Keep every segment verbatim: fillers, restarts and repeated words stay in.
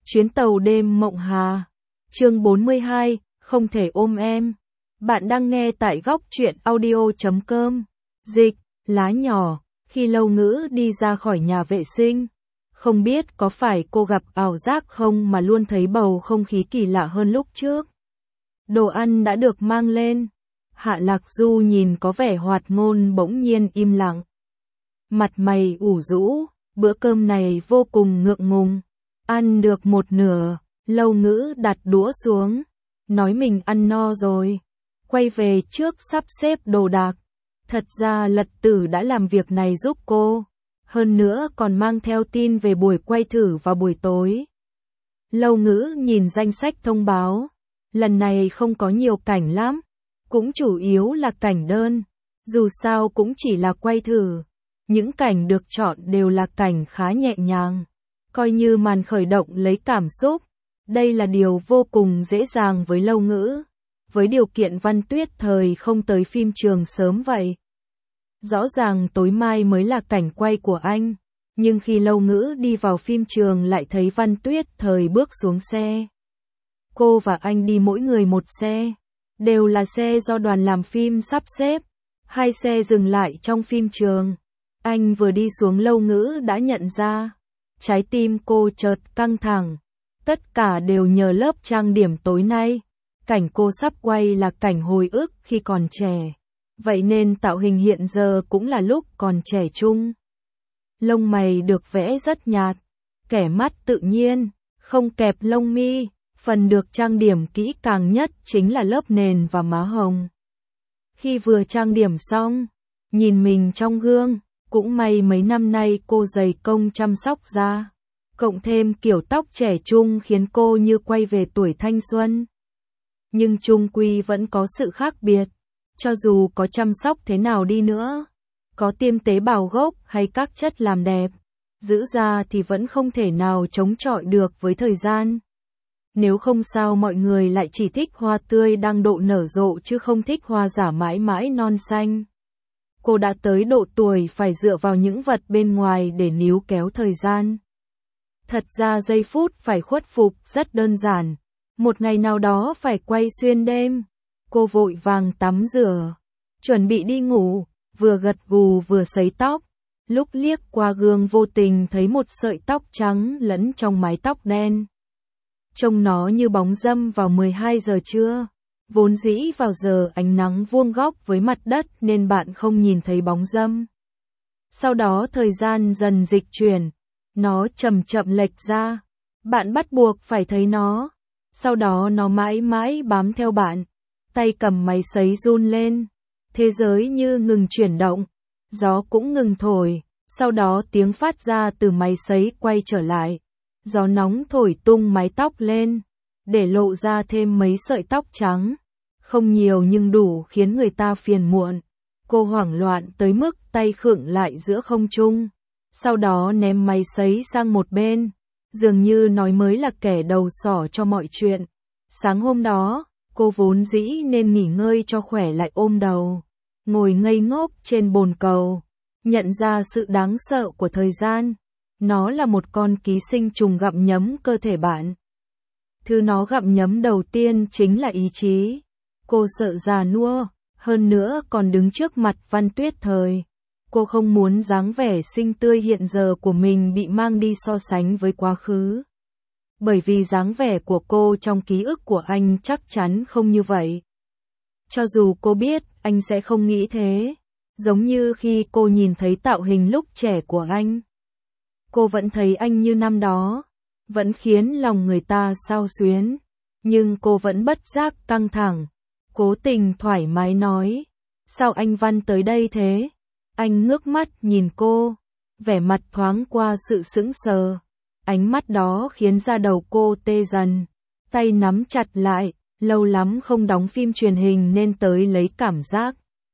Chuyến tàu đêm Mộng Hà. Chương bốn mươi hai, không thể ôm em. Bạn đang nghe tại góc truyện audio chấm com. Dịch, lá nhỏ, khi Lâu Ngữ đi ra khỏi nhà vệ sinh. Không biết có phải cô gặp ảo giác không mà luôn thấy bầu không khí kỳ lạ hơn lúc trước. Đồ ăn đã được mang lên. Hạ Lạc Du nhìn có vẻ hoạt ngôn bỗng nhiên im lặng. Mặt mày ủ rũ, bữa cơm này vô cùng ngượng ngùng. Ăn được một nửa, Lâu Ngữ đặt đũa xuống, nói mình ăn no rồi. Quay về trước sắp xếp đồ đạc. Thật ra Lật Tử đã làm việc này giúp cô. Hơn nữa còn mang theo tin về buổi quay thử vào buổi tối. Lâu Ngữ nhìn danh sách thông báo. Lần này không có nhiều cảnh lắm. Cũng chủ yếu là cảnh đơn. Dù sao cũng chỉ là quay thử. Những cảnh được chọn đều là cảnh khá nhẹ nhàng. Coi như màn khởi động lấy cảm xúc. Đây là điều vô cùng dễ dàng với Lâu Ngữ. Với điều kiện Văn Tuyết thời không tới phim trường sớm vậy. Rõ ràng tối mai mới là cảnh quay của anh. Nhưng khi Lâu Ngữ đi vào phim trường lại thấy Văn Tuyết thời bước xuống xe. Cô và anh đi mỗi người một xe. Đều là xe do đoàn làm phim sắp xếp. Hai xe dừng lại trong phim trường. Anh vừa đi xuống Lâu Ngữ đã nhận ra. Trái tim cô chợt căng thẳng. Tất cả đều nhờ lớp trang điểm tối nay. Cảnh cô sắp quay là cảnh hồi ức khi còn trẻ. Vậy nên tạo hình hiện giờ cũng là lúc còn trẻ trung. Lông mày được vẽ rất nhạt. Kẻ mắt tự nhiên, không kẹp lông mi. Phần được trang điểm kỹ càng nhất chính là lớp nền và má hồng. Khi vừa trang điểm xong, nhìn mình trong gương. Cũng may mấy năm nay cô dày công chăm sóc da. Cộng thêm kiểu tóc trẻ trung khiến cô như quay về tuổi thanh xuân. Nhưng chung quy vẫn có sự khác biệt. Cho dù có chăm sóc thế nào đi nữa, có tiêm tế bào gốc hay các chất làm đẹp, giữ da thì vẫn không thể nào chống chọi được với thời gian. Nếu không sao mọi người lại chỉ thích hoa tươi đang độ nở rộ chứ không thích hoa giả mãi mãi non xanh. Cô đã tới độ tuổi phải dựa vào những vật bên ngoài để níu kéo thời gian. Thật ra giây phút phải khuất phục rất đơn giản. Một ngày nào đó phải quay xuyên đêm. Cô vội vàng tắm rửa, chuẩn bị đi ngủ, vừa gật gù vừa sấy tóc. Lúc liếc qua gương vô tình thấy một sợi tóc trắng lẫn trong mái tóc đen. Trông nó như bóng râm vào mười hai giờ trưa. Vốn dĩ vào giờ ánh nắng vuông góc với mặt đất nên bạn không nhìn thấy bóng râm. Sau đó thời gian dần dịch chuyển, nó chậm chậm lệch ra. Bạn bắt buộc phải thấy nó. Sau đó nó mãi mãi bám theo bạn. Tay cầm máy sấy run lên. Thế giới như ngừng chuyển động. Gió cũng ngừng thổi. Sau đó tiếng phát ra từ máy sấy quay trở lại. Gió nóng thổi tung mái tóc lên. Để lộ ra thêm mấy sợi tóc trắng. Không nhiều nhưng đủ khiến người ta phiền muộn. Cô hoảng loạn tới mức tay khựng lại giữa không trung. Sau đó ném máy sấy sang một bên. Dường như nói mới là kẻ đầu sỏ cho mọi chuyện. Sáng hôm đó, cô vốn dĩ nên nghỉ ngơi cho khỏe lại ôm đầu. Ngồi ngây ngốc trên bồn cầu. Nhận ra sự đáng sợ của thời gian. Nó là một con ký sinh trùng gặm nhấm cơ thể bạn. Thứ nó gặm nhấm đầu tiên chính là ý chí. Cô sợ già nua, hơn nữa còn đứng trước mặt Văn Tuyết thời. Cô không muốn dáng vẻ xinh tươi hiện giờ của mình bị mang đi so sánh với quá khứ. Bởi vì dáng vẻ của cô trong ký ức của anh chắc chắn không như vậy. Cho dù cô biết anh sẽ không nghĩ thế. Giống như khi cô nhìn thấy tạo hình lúc trẻ của anh. Cô vẫn thấy anh như năm đó. Vẫn khiến lòng người ta xao xuyến. Nhưng cô vẫn bất giác căng thẳng. Cố tình thoải mái nói. Sao anh Văn tới đây thế? Anh ngước mắt nhìn cô. Vẻ mặt thoáng qua sự sững sờ. Ánh mắt đó khiến da đầu cô tê dần. Tay nắm chặt lại. Lâu lắm không đóng phim truyền hình nên tới lấy cảm giác.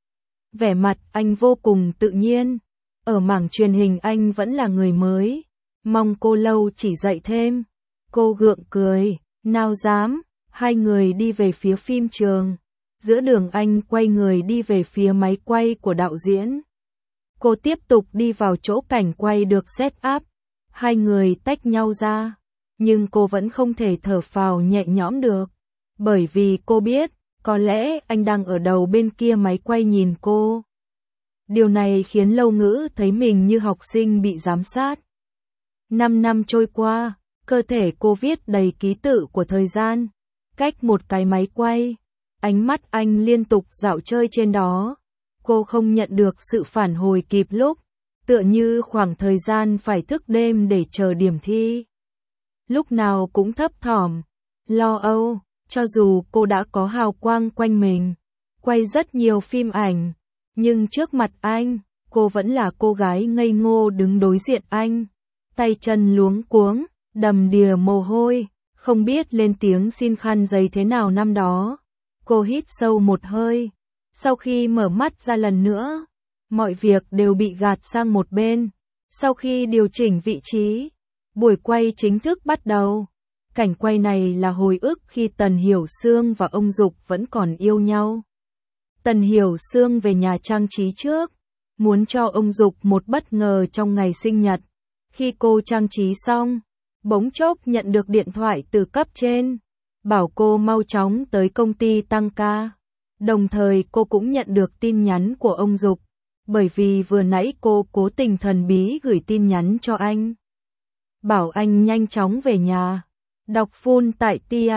Vẻ mặt anh vô cùng tự nhiên. Ở mảng truyền hình anh vẫn là người mới. Mong cô Lâu chỉ dạy thêm. Cô gượng cười. Nào dám. Hai người đi về phía phim trường. Giữa đường anh quay người đi về phía máy quay của đạo diễn. Cô tiếp tục đi vào chỗ cảnh quay được set up. Hai người tách nhau ra. nhưng cô vẫn không thể thở phào nhẹ nhõm được. Bởi vì cô biết, có lẽ anh đang ở đầu bên kia máy quay nhìn cô. Điều này khiến Lâu Ngữ thấy mình như học sinh bị giám sát. Năm năm trôi qua, cơ thể cô viết đầy ký tự của thời gian. Cách một cái máy quay, ánh mắt anh liên tục dạo chơi trên đó. Cô không nhận được sự phản hồi kịp lúc, tựa như khoảng thời gian phải thức đêm để chờ điểm thi. Lúc nào cũng thấp thỏm, lo âu, cho dù cô đã có hào quang quanh mình, quay rất nhiều phim ảnh, nhưng trước mặt anh, cô vẫn là cô gái ngây ngô đứng đối diện anh, tay chân luống cuống, đầm đìa mồ hôi, không biết lên tiếng xin khăn giấy thế nào năm đó. Cô hít sâu một hơi, sau khi mở mắt ra lần nữa, mọi việc đều bị gạt sang một bên. Sau khi điều chỉnh vị trí, buổi quay chính thức bắt đầu. Cảnh quay này là hồi ức khi Tần Hiểu Sương và ông Dục vẫn còn yêu nhau. Tần Hiểu Sương về nhà trang trí trước, muốn cho ông Dục một bất ngờ trong ngày sinh nhật. Khi cô trang trí xong, bỗng chốc nhận được điện thoại từ cấp trên, bảo cô mau chóng tới công ty tăng ca. Đồng thời cô cũng nhận được tin nhắn của ông Dục, bởi vì vừa nãy cô cố tình thần bí gửi tin nhắn cho anh, bảo anh nhanh chóng về nhà. Đọc full tại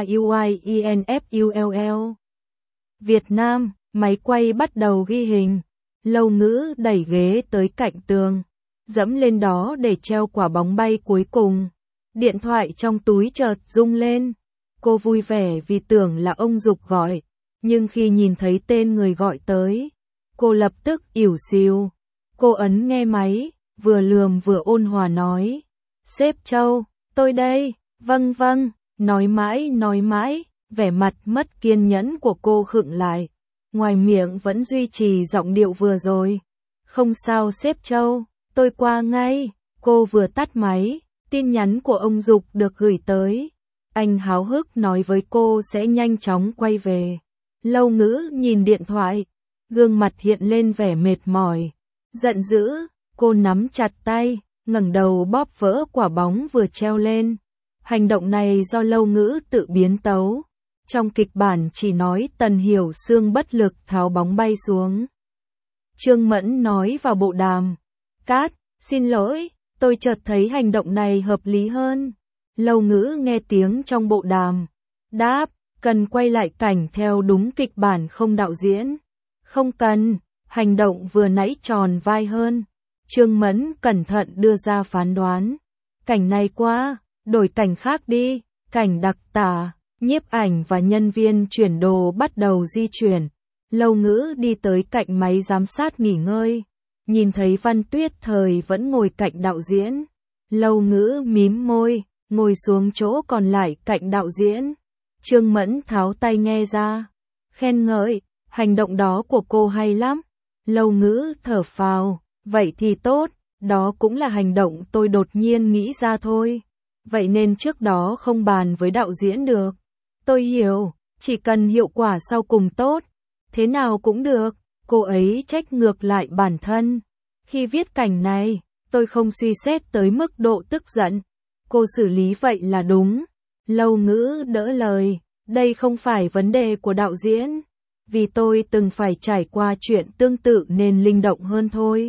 TUIENFULL. Việt Nam, máy quay bắt đầu ghi hình. Lâu Ngữ đẩy ghế tới cạnh tường, dẫm lên đó để treo quả bóng bay cuối cùng. Điện thoại trong túi chợt rung lên. Cô vui vẻ vì tưởng là ông Dục gọi, nhưng khi nhìn thấy tên người gọi tới, cô lập tức ỉu xìu. Cô ấn nghe máy, vừa lườm vừa ôn hòa nói: "Sếp Châu, tôi đây." "Vâng vâng." Nói mãi nói mãi, vẻ mặt mất kiên nhẫn của cô khựng lại, ngoài miệng vẫn duy trì giọng điệu vừa rồi. "Không sao sếp Châu, tôi qua ngay." Cô vừa tắt máy, tin nhắn của ông Dục được gửi tới. Anh háo hức nói với cô sẽ nhanh chóng quay về. Lâu Ngữ nhìn điện thoại, gương mặt hiện lên vẻ mệt mỏi, giận dữ. Cô nắm chặt tay, ngẩng đầu bóp vỡ quả bóng vừa treo lên. Hành động này do Lâu Ngữ tự biến tấu. Trong kịch bản chỉ nói Tần Hiểu Sương bất lực tháo bóng bay xuống. Trương Mẫn nói vào bộ đàm: "Cát, xin lỗi, tôi chợt thấy hành động này hợp lý hơn." Lâu Ngữ nghe tiếng trong bộ đàm, đáp: "Cần quay lại cảnh theo đúng kịch bản không đạo diễn?" "Không cần, hành động vừa nãy tròn vai hơn." Trương Mẫn cẩn thận đưa ra phán đoán. "Cảnh này quá, đổi cảnh khác đi." Cảnh đặc tả, nhiếp ảnh và nhân viên chuyển đồ bắt đầu di chuyển. Lâu Ngữ đi tới cạnh máy giám sát nghỉ ngơi, nhìn thấy Văn Tuyết Thời vẫn ngồi cạnh đạo diễn. Lâu Ngữ mím môi, ngồi xuống chỗ còn lại cạnh đạo diễn. Trương Mẫn tháo tai nghe ra, khen ngợi: "Hành động đó của cô hay lắm." Lâu Ngữ thở phào: "Vậy thì tốt, đó cũng là hành động tôi đột nhiên nghĩ ra thôi. Vậy nên trước đó không bàn với đạo diễn được." "Tôi hiểu, chỉ cần hiệu quả sau cùng tốt, thế nào cũng được." Cô ấy trách ngược lại bản thân. "Khi viết cảnh này, tôi không suy xét tới mức độ tức giận. Cô xử lý vậy là đúng." Lâu Ngữ đỡ lời: "Đây không phải vấn đề của đạo diễn. Vì tôi từng phải trải qua chuyện tương tự nên linh động hơn thôi."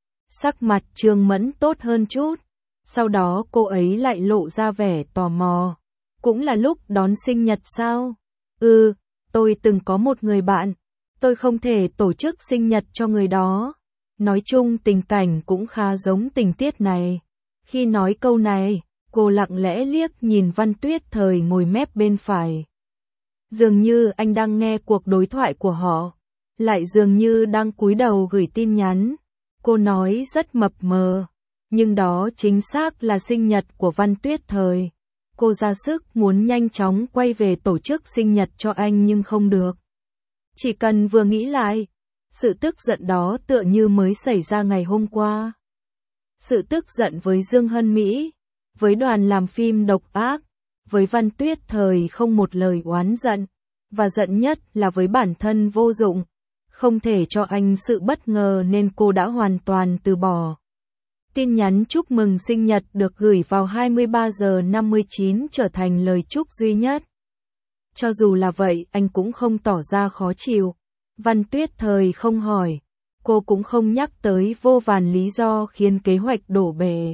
Sắc mặt Trương Mẫn tốt hơn chút. Sau đó cô ấy lại lộ ra vẻ tò mò. "Cũng là lúc đón sinh nhật sao?" "Ừ, tôi từng có một người bạn. Tôi không thể tổ chức sinh nhật cho người đó." Nói chung tình cảnh cũng khá giống tình tiết này. Khi nói câu này, cô lặng lẽ liếc nhìn Văn Tuyết Thời ngồi mép bên phải. Dường như anh đang nghe cuộc đối thoại của họ, lại dường như đang cúi đầu gửi tin nhắn. Cô nói rất mập mờ, nhưng đó chính xác là sinh nhật của Văn Tuyết Thời. Cô ra sức muốn nhanh chóng quay về tổ chức sinh nhật cho anh nhưng không được. Chỉ cần vừa nghĩ lại, sự tức giận đó tựa như mới xảy ra ngày hôm qua. Sự tức giận với Dương Hân Mỹ, với đoàn làm phim độc ác, với Văn Tuyết Thời không một lời oán giận, và giận nhất là với bản thân vô dụng, không thể cho anh sự bất ngờ nên cô đã hoàn toàn từ bỏ. Tin nhắn chúc mừng sinh nhật được gửi vào hai mươi ba giờ năm mươi chín trở thành lời chúc duy nhất. Cho dù là vậy, anh cũng không tỏ ra khó chịu. Văn Tuyết Thời không hỏi, cô cũng không nhắc tới vô vàn lý do khiến kế hoạch đổ bể.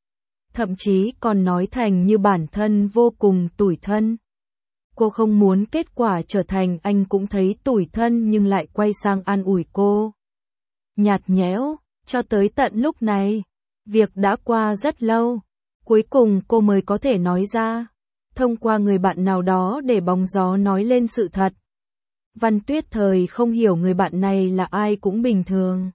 Thậm chí còn nói thành như bản thân vô cùng tủi thân. Cô không muốn kết quả trở thành anh cũng thấy tủi thân nhưng lại quay sang an ủi cô. Nhạt nhẽo, cho tới tận lúc này, việc đã qua rất lâu, cuối cùng cô mới có thể nói ra, thông qua người bạn nào đó để bóng gió nói lên sự thật. Văn Tuyết Thời không hiểu người bạn này là ai cũng bình thường.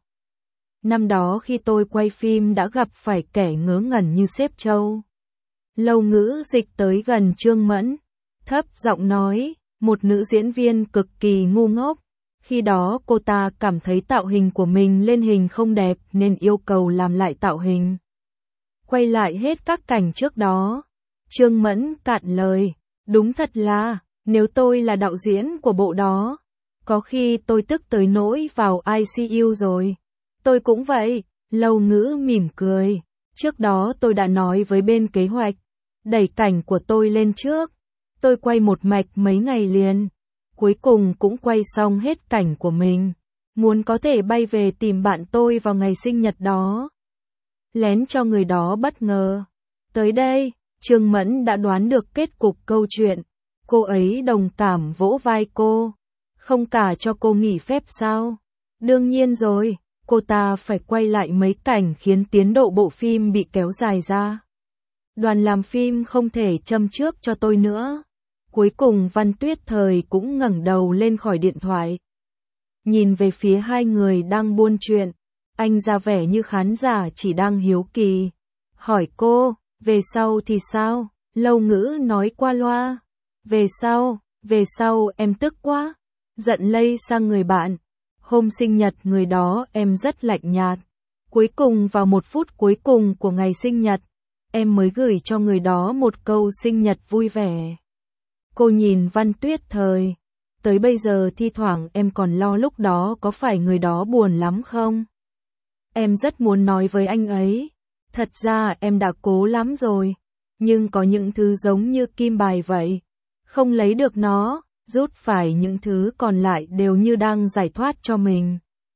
Năm đó khi tôi quay phim đã gặp phải kẻ ngớ ngẩn như sếp Châu. Lâu Ngữ dịch tới gần Trương Mẫn, thấp giọng nói, một nữ diễn viên cực kỳ ngu ngốc. Khi đó cô ta cảm thấy tạo hình của mình lên hình không đẹp nên yêu cầu làm lại tạo hình. Quay lại hết các cảnh trước đó. Trương Mẫn cạn lời, đúng thật là, nếu tôi là đạo diễn của bộ đó, có khi tôi tức tới nỗi vào i xê u rồi. Tôi cũng vậy, Lâu Ngữ mỉm cười. Trước đó tôi đã nói với bên kế hoạch, đẩy cảnh của tôi lên trước. Tôi quay một mạch mấy ngày liền. Cuối cùng cũng quay xong hết cảnh của mình. Muốn có thể bay về tìm bạn tôi vào ngày sinh nhật đó. Lén cho người đó bất ngờ. Tới đây, Trương Mẫn đã đoán được kết cục câu chuyện. Cô ấy đồng cảm vỗ vai cô. Không cả cho cô nghỉ phép sao? Đương nhiên rồi, cô ta phải quay lại mấy cảnh khiến tiến độ bộ phim bị kéo dài ra. Đoàn làm phim không thể châm trước cho tôi nữa. Cuối cùng Văn Tuyết Thời cũng ngẩng đầu lên khỏi điện thoại. Nhìn về phía hai người đang buôn chuyện, anh ra vẻ như khán giả chỉ đang hiếu kỳ. Hỏi cô, về sau thì sao? Lâu Ngữ nói qua loa. Về sau, về sau em tức quá. Giận lây sang người bạn. Hôm sinh nhật người đó em rất lạnh nhạt. Cuối cùng vào một phút cuối cùng của ngày sinh nhật, em mới gửi cho người đó một câu sinh nhật vui vẻ. Cô nhìn Văn Tuyết Thời. Tới bây giờ thi thoảng em còn lo lúc đó có phải người đó buồn lắm không? Em rất muốn nói với anh ấy. Thật ra em đã cố lắm rồi. Nhưng có những thứ giống như kim bài vậy. Không lấy được nó, rút phải những thứ còn lại đều như đang giải thoát cho mình.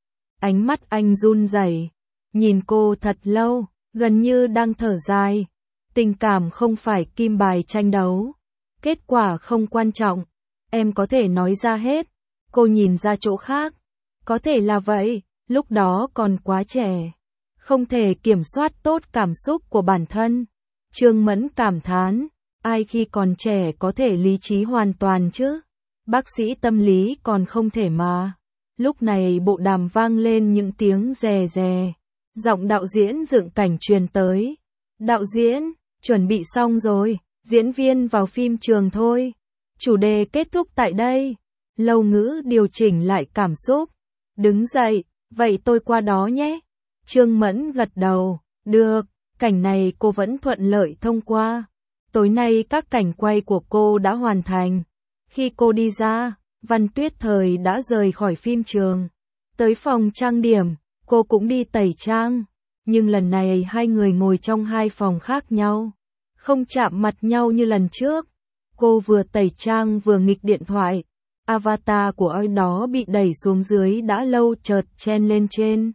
Ánh mắt anh run rẩy, nhìn cô thật lâu, gần như đang thở dài. Tình cảm không phải kim bài tranh đấu. Kết quả không quan trọng. Em có thể nói ra hết. Cô nhìn ra chỗ khác. Có thể là vậy, lúc đó còn quá trẻ. Không thể kiểm soát tốt cảm xúc của bản thân. Trương Mẫn cảm thán. Ai khi còn trẻ có thể lý trí hoàn toàn chứ? Bác sĩ tâm lý còn không thể mà. Lúc này bộ đàm vang lên những tiếng rè rè. Giọng đạo diễn dựng cảnh truyền tới. Đạo diễn, chuẩn bị xong rồi. Diễn viên vào phim trường thôi. Chủ đề kết thúc tại đây. Lâu Ngữ điều chỉnh lại cảm xúc. Đứng dậy, vậy tôi qua đó nhé. Trương Mẫn gật đầu. Được, cảnh này cô vẫn thuận lợi thông qua. Tối nay các cảnh quay của cô đã hoàn thành. Khi cô đi ra, Văn Tuyết Thời đã rời khỏi phim trường. Tới phòng trang điểm, cô cũng đi tẩy trang. Nhưng lần này hai người ngồi trong hai phòng khác nhau. Không chạm mặt nhau như lần trước. Cô vừa tẩy trang vừa nghịch điện thoại. Avatar của ai đó bị đẩy xuống dưới đã lâu chợt chen lên trên.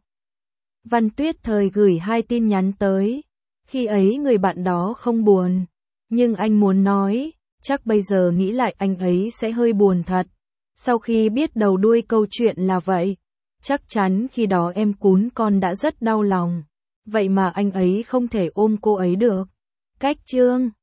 Văn Tuyết Thời gửi hai tin nhắn tới. Khi ấy người bạn đó không buồn. Nhưng anh muốn nói, chắc bây giờ nghĩ lại anh ấy sẽ hơi buồn thật. Sau khi biết đầu đuôi câu chuyện là vậy, chắc chắn khi đó em cún con đã rất đau lòng. Vậy mà anh ấy không thể ôm cô ấy được. Cách chương